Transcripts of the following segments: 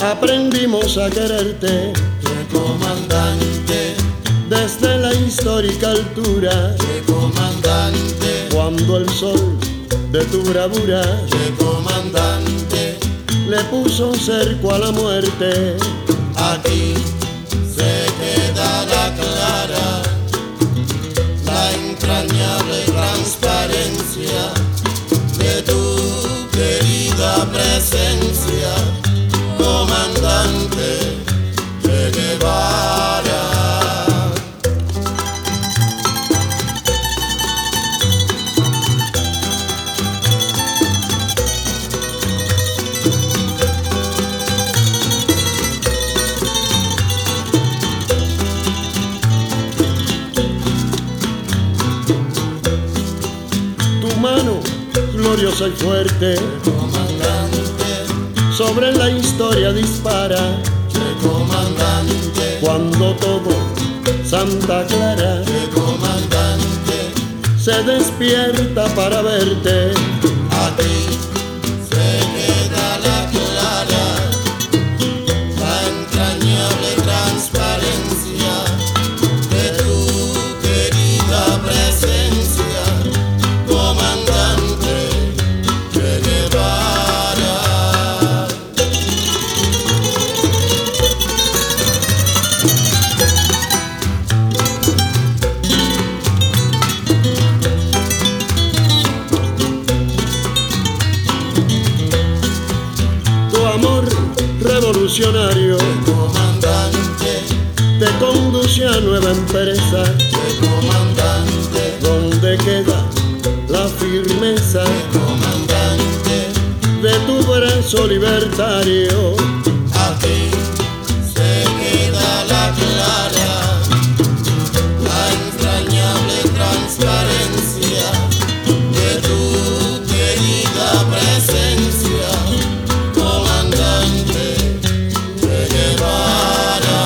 aprendimos a quererte, comandante, desde la histórica altura, comandante, cuando el sol de tu bravura comandante, le puso cerco a la muerte. aquí se queda la clara, la entrañable transparencia de tu querida presencia, comandante Che Guevara. Mano gloriosa y fuerte, Comandante, sobre la historia dispara, comandante, cuando todo Santa Clara comandante, se despierta para verte. aquí se queda la clara, la entrañable transparencia de tu querida presencia, comandante Che Guevara. Tu amor revolucionario Comandante, te conduce a nueva empresa, comandante, donde queda la firmeza comandante, de tu brazo libertario. aquí se queda la clara, la entrañable transparencia de tu querida presencia, comandante Che Guevara.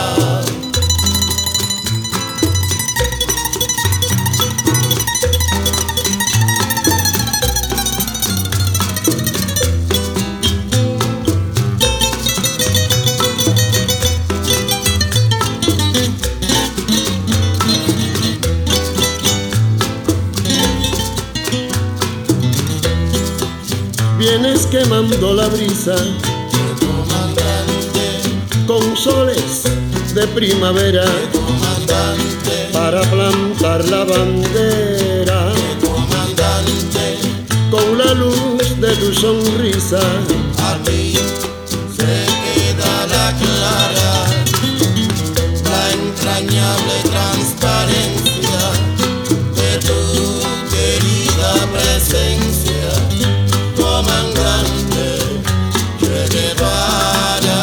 Vienes quemando la brisa Comandante, con soles de primavera comandante, para plantar la bandera, comandante, con la luz de tu sonrisa aquí se queda la clara, la entrañable transparencia de tu querida presencia, comandante Che Guevara.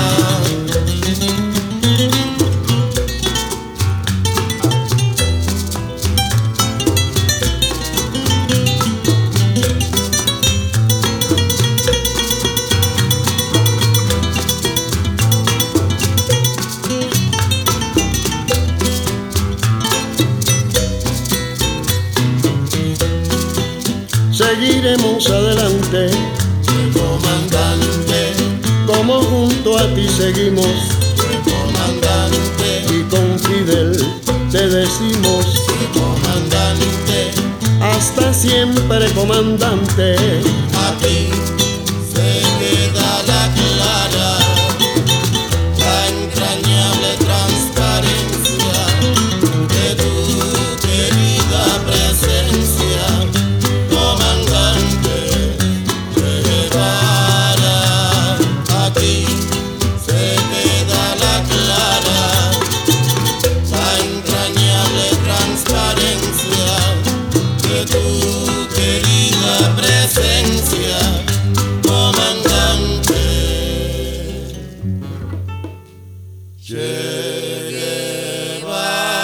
seguiremos adelante, comandante, como junto a ti seguimos, comandante, y con Fidel te decimos, comandante, hasta siempre, comandante. aquí se queda la clara, la entrañable transparencia de tu querida presencia, comandante Che Guevara. Aquí se queda la clara, la entrañable transparencia de tu querida presencia, comandante Che Guevara.